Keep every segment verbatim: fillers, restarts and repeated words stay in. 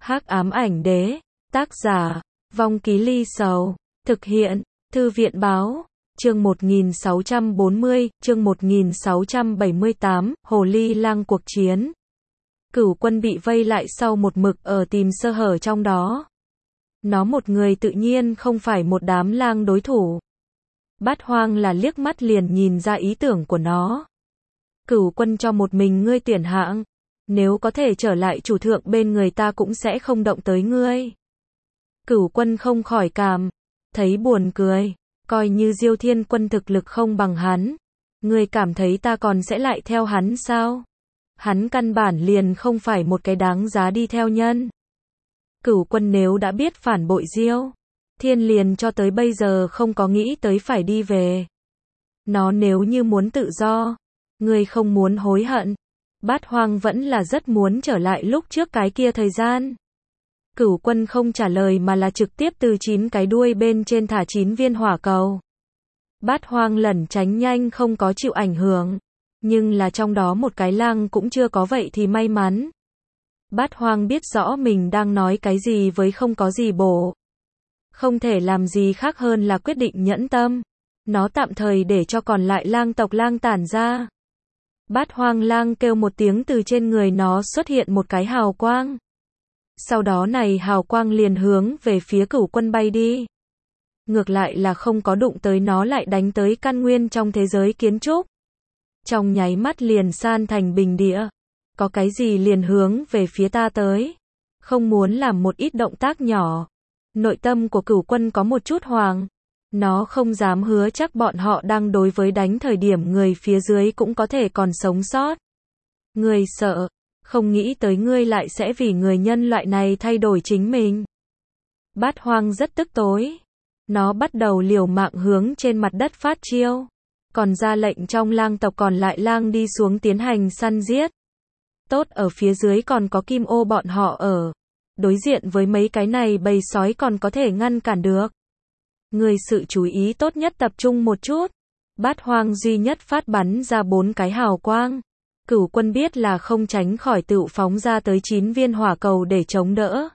Hắc ám ảnh đế, tác giả, Vong Ký Ly Sầu, thực hiện, Thư viện báo, chương một nghìn sáu trăm bốn mươi, chương một nghìn sáu trăm bảy mươi tám, Hồ Ly Lang cuộc chiến. Cửu Quân bị vây lại sau một mực ở tìm sơ hở trong đó. Nó một người tự nhiên không phải một đám lang đối thủ. Bát Hoang là liếc mắt liền nhìn ra ý tưởng của nó. Cửu Quân cho một mình ngươi tuyển hạng. Nếu có thể trở lại chủ thượng bên người ta cũng sẽ không động tới ngươi. Cửu Quân không khỏi cảm thấy buồn cười. Coi như Diêu Thiên Quân thực lực không bằng hắn. Ngươi cảm thấy ta còn sẽ lại theo hắn sao? Hắn căn bản liền không phải một cái đáng giá đi theo nhân. Cửu Quân nếu đã biết phản bội Diêu Thiên liền cho tới bây giờ không có nghĩ tới phải đi về. Nó nếu như muốn tự do, ngươi không muốn hối hận. Bát Hoang vẫn là rất muốn trở lại lúc trước cái kia thời gian. Cửu Quân không trả lời mà là trực tiếp từ chín cái đuôi bên trên thả chín viên hỏa cầu. Bát Hoang lẩn tránh nhanh không có chịu ảnh hưởng. Nhưng là trong đó một cái lang cũng chưa có vậy thì may mắn. Bát Hoang biết rõ mình đang nói cái gì với không có gì bổ. Không thể làm gì khác hơn là quyết định nhẫn tâm. Nó tạm thời để cho còn lại lang tộc lang tản ra. Bát Hoang lang kêu một tiếng, từ trên người nó xuất hiện một cái hào quang. Sau đó này hào quang liền hướng về phía Cửu Quân bay đi. Ngược lại là không có đụng tới nó, lại đánh tới căn nguyên trong thế giới kiến trúc. Trong nháy mắt liền san thành bình địa. Có cái gì liền hướng về phía ta tới. Không muốn làm một ít động tác nhỏ. Nội tâm của Cửu Quân có một chút hoàng. Nó không dám hứa chắc bọn họ đang đối với đánh thời điểm người phía dưới cũng có thể còn sống sót. Ngươi sợ, không nghĩ tới ngươi lại sẽ vì người nhân loại này thay đổi chính mình. Bát Hoang rất tức tối. Nó bắt đầu liều mạng hướng trên mặt đất phát chiêu. Còn ra lệnh trong lang tộc còn lại lang đi xuống tiến hành săn giết. Tốt ở phía dưới còn có Kim Ô bọn họ ở. Đối diện với mấy cái này bầy sói còn có thể ngăn cản được. Người sự chú ý tốt nhất tập trung một chút. Bát Hoang duy nhất phát bắn ra bốn cái hào quang. Cửu Quân biết là không tránh khỏi tự phóng ra tới chín viên hỏa cầu để chống đỡ.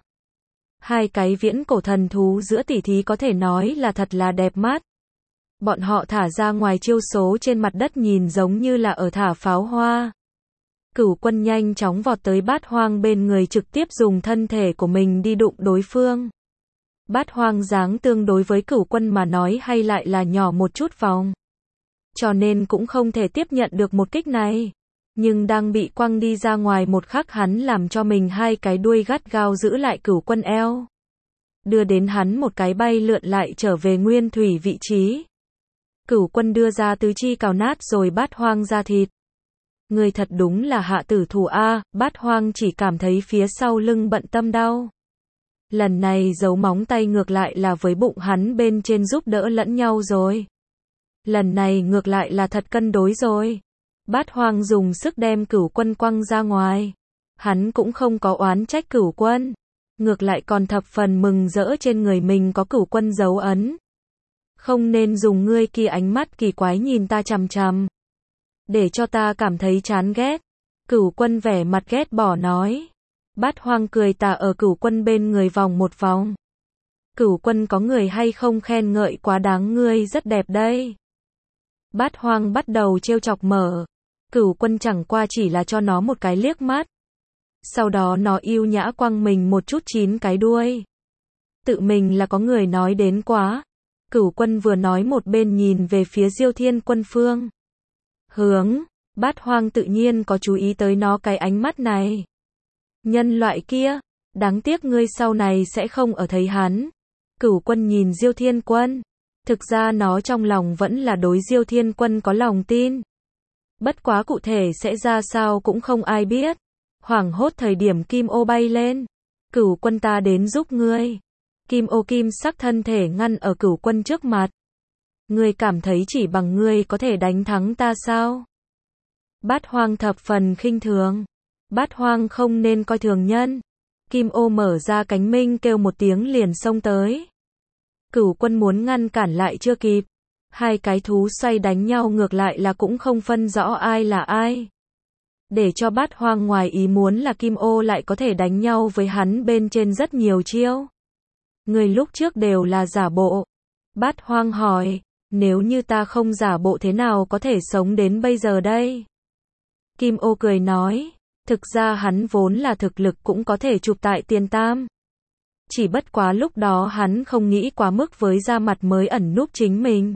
Hai cái viễn cổ thần thú giữa tỉ thí có thể nói là thật là đẹp mắt. Bọn họ thả ra ngoài chiêu số trên mặt đất nhìn giống như là ở thả pháo hoa. Cửu Quân nhanh chóng vọt tới Bát Hoang bên người, trực tiếp dùng thân thể của mình đi đụng đối phương. Bát Hoang dáng tương đối với Cửu Quân mà nói hay lại là nhỏ một chút vòng. Cho nên cũng không thể tiếp nhận được một kích này. Nhưng đang bị quăng đi ra ngoài một khắc, hắn làm cho mình hai cái đuôi gắt gao giữ lại Cửu Quân eo. Đưa đến hắn một cái bay lượn lại trở về nguyên thủy vị trí. Cửu Quân đưa ra tứ chi cào nát rồi Bát Hoang ra thịt. Người thật đúng là hạ tử thủ a. Bát Hoang chỉ cảm thấy phía sau lưng bận tâm đau. Lần này giấu móng tay ngược lại là với bụng hắn bên trên giúp đỡ lẫn nhau rồi. Lần này ngược lại là thật cân đối rồi. Bát Hoang dùng sức đem Cửu Quân quăng ra ngoài. Hắn cũng không có oán trách Cửu Quân. Ngược lại còn thập phần mừng rỡ trên người mình có Cửu Quân dấu ấn. Không nên dùng ngươi kia ánh mắt kỳ quái nhìn ta chằm chằm. Để cho ta cảm thấy chán ghét. Cửu Quân vẻ mặt ghét bỏ nói. Bát Hoang cười tà ở Cửu Quân bên người vòng một vòng. Cửu Quân có người hay không khen ngợi quá đáng, ngươi rất đẹp đây. Bát Hoang bắt đầu trêu chọc mở. Cửu Quân chẳng qua chỉ là cho nó một cái liếc mắt. Sau đó nó yêu nhã quăng mình một chút chín cái đuôi. Tự mình là có người nói đến quá. Cửu Quân vừa nói một bên nhìn về phía Diêu Thiên Quân phương hướng. Bát Hoang tự nhiên có chú ý tới nó cái ánh mắt này. Nhân loại kia, đáng tiếc ngươi sau này sẽ không ở thấy hắn. Cửu Quân nhìn Diêu Thiên Quân. Thực ra nó trong lòng vẫn là đối Diêu Thiên Quân có lòng tin. Bất quá cụ thể sẽ ra sao cũng không ai biết. Hoảng hốt thời điểm Kim Ô bay lên. Cửu Quân ta đến giúp ngươi. Kim Ô kim sắc thân thể ngăn ở Cửu Quân trước mặt. Ngươi cảm thấy chỉ bằng ngươi có thể đánh thắng ta sao? Bát Hoang thập phần khinh thường. Bát Hoang không nên coi thường nhân. Kim Ô mở ra cánh minh kêu một tiếng liền xông tới. Cửu Quân muốn ngăn cản lại chưa kịp. Hai cái thú xoay đánh nhau ngược lại là cũng không phân rõ ai là ai. Để cho Bát Hoang ngoài ý muốn là Kim Ô lại có thể đánh nhau với hắn bên trên rất nhiều chiêu. Người lúc trước đều là giả bộ. Bát Hoang hỏi, nếu như ta không giả bộ thế nào có thể sống đến bây giờ đây? Kim Ô cười nói, thực ra hắn vốn là thực lực cũng có thể chụp tại tiền tam. Chỉ bất quá lúc đó hắn không nghĩ quá mức với ra mặt mới ẩn núp chính mình.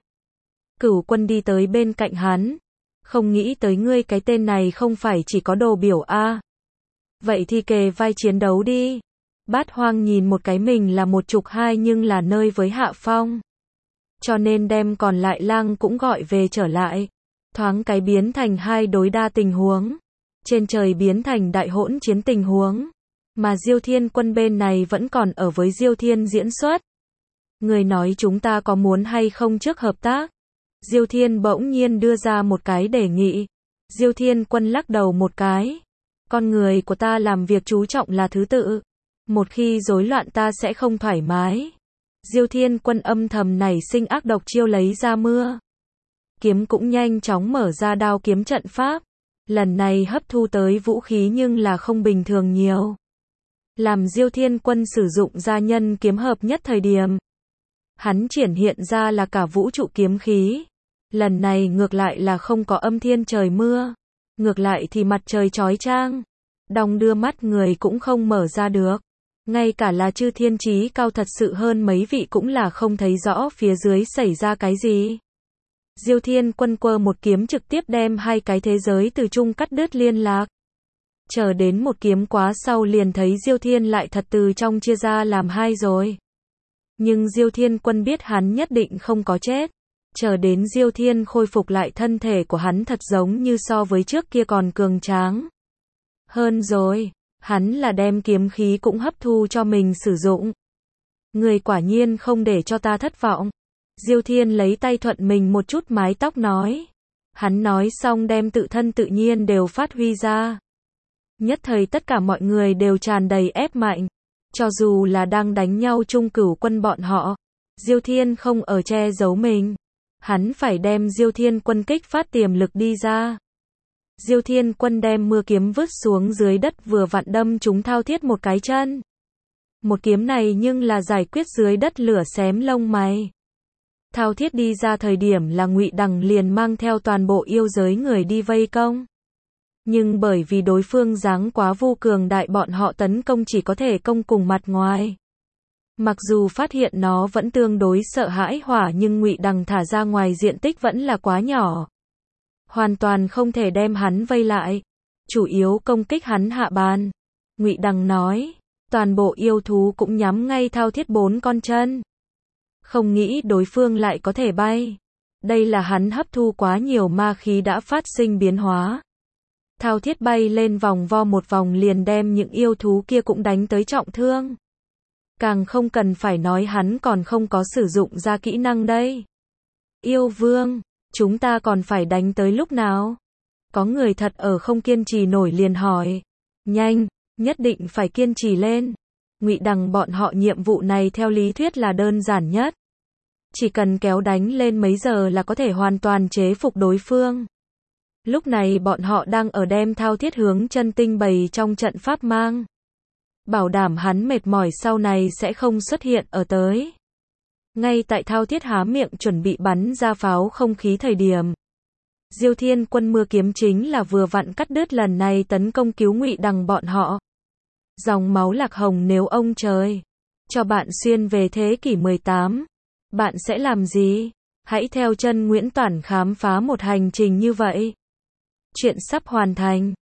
Cửu Quân đi tới bên cạnh hắn. Không nghĩ tới ngươi cái tên này không phải chỉ có đồ biểu a. À. Vậy thì kề vai chiến đấu đi. Bát Hoang nhìn một cái mình là một trục hai nhưng là nơi với Hạ Phong. Cho nên đem còn lại lang cũng gọi về trở lại. Thoáng cái biến thành hai đối đa tình huống. Trên trời biến thành đại hỗn chiến tình huống. Mà Diêu Thiên Quân bên này vẫn còn ở với Diêu Thiên diễn xuất. Người nói chúng ta có muốn hay không trước hợp tác? Diêu Thiên bỗng nhiên đưa ra một cái đề nghị. Diêu Thiên Quân lắc đầu một cái. Con người của ta làm việc chú trọng là thứ tự. Một khi rối loạn ta sẽ không thoải mái. Diêu Thiên Quân âm thầm nảy sinh ác độc chiêu lấy ra mưa. Kiếm cũng nhanh chóng mở ra đao kiếm trận pháp. Lần này hấp thu tới vũ khí nhưng là không bình thường nhiều. Làm Diêu Thiên Quân sử dụng ra nhân kiếm hợp nhất thời điểm. Hắn triển hiện ra là cả vũ trụ kiếm khí. Lần này ngược lại là không có âm thiên trời mưa. Ngược lại thì mặt trời chói chang. Đong đưa mắt người cũng không mở ra được. Ngay cả là chư thiên chí cao thật sự hơn mấy vị cũng là không thấy rõ phía dưới xảy ra cái gì. Diêu Thiên Quân quơ một kiếm trực tiếp đem hai cái thế giới từ chung cắt đứt liên lạc. Chờ đến một kiếm quá sau liền thấy Diêu Thiên lại thật từ trong chia ra làm hai rồi. Nhưng Diêu Thiên Quân biết hắn nhất định không có chết. Chờ đến Diêu Thiên khôi phục lại thân thể của hắn thật giống như so với trước kia còn cường tráng. Hơn rồi, hắn là đem kiếm khí cũng hấp thu cho mình sử dụng. Người quả nhiên không để cho ta thất vọng. Diêu Thiên lấy tay thuận mình một chút mái tóc nói. Hắn nói xong đem tự thân tự nhiên đều phát huy ra. Nhất thời tất cả mọi người đều tràn đầy ép mạnh. Cho dù là đang đánh nhau chung Cửu Quân bọn họ. Diêu Thiên không ở che giấu mình. Hắn phải đem Diêu Thiên Quân kích phát tiềm lực đi ra. Diêu Thiên Quân đem mưa kiếm vứt xuống dưới đất vừa vặn đâm chúng Thao Thiết một cái chân. Một kiếm này nhưng là giải quyết dưới đất lửa xém lông mày. Thao Thiết đi ra thời điểm là Ngụy Đằng liền mang theo toàn bộ yêu giới người đi vây công. Nhưng bởi vì đối phương dáng quá vô cường đại bọn họ tấn công chỉ có thể công cùng mặt ngoài. Mặc dù phát hiện nó vẫn tương đối sợ hãi hỏa nhưng Ngụy Đằng thả ra ngoài diện tích vẫn là quá nhỏ. Hoàn toàn không thể đem hắn vây lại. Chủ yếu công kích hắn hạ bàn. Ngụy Đằng nói, toàn bộ yêu thú cũng nhắm ngay Thao Thiết bốn con chân. Không nghĩ đối phương lại có thể bay. Đây là hắn hấp thu quá nhiều ma khí đã phát sinh biến hóa. Thao Thiết bay lên vòng vo một vòng liền đem những yêu thú kia cũng đánh tới trọng thương. Càng không cần phải nói hắn còn không có sử dụng ra kỹ năng đây. Yêu Vương, chúng ta còn phải đánh tới lúc nào? Có người thật ở không kiên trì nổi liền hỏi. Nhanh, nhất định phải kiên trì lên. Ngụy Đằng bọn họ nhiệm vụ này theo lý thuyết là đơn giản nhất. Chỉ cần kéo đánh lên mấy giờ là có thể hoàn toàn chế phục đối phương. Lúc này bọn họ đang ở đem Thao Thiết hướng chân tinh bày trong trận pháp mang. Bảo đảm hắn mệt mỏi sau này sẽ không xuất hiện ở tới. Ngay tại Thao Thiết há miệng chuẩn bị bắn ra pháo không khí thời điểm. Diêu Thiên Quân mưa kiếm chính là vừa vặn cắt đứt lần này tấn công cứu Ngụy Đằng bọn họ. Dòng máu lạc hồng nếu ông trời cho bạn xuyên về thế kỷ mười tám, bạn sẽ làm gì? Hãy theo chân Nguyễn Toản khám phá một hành trình như vậy. Chuyện sắp hoàn thành.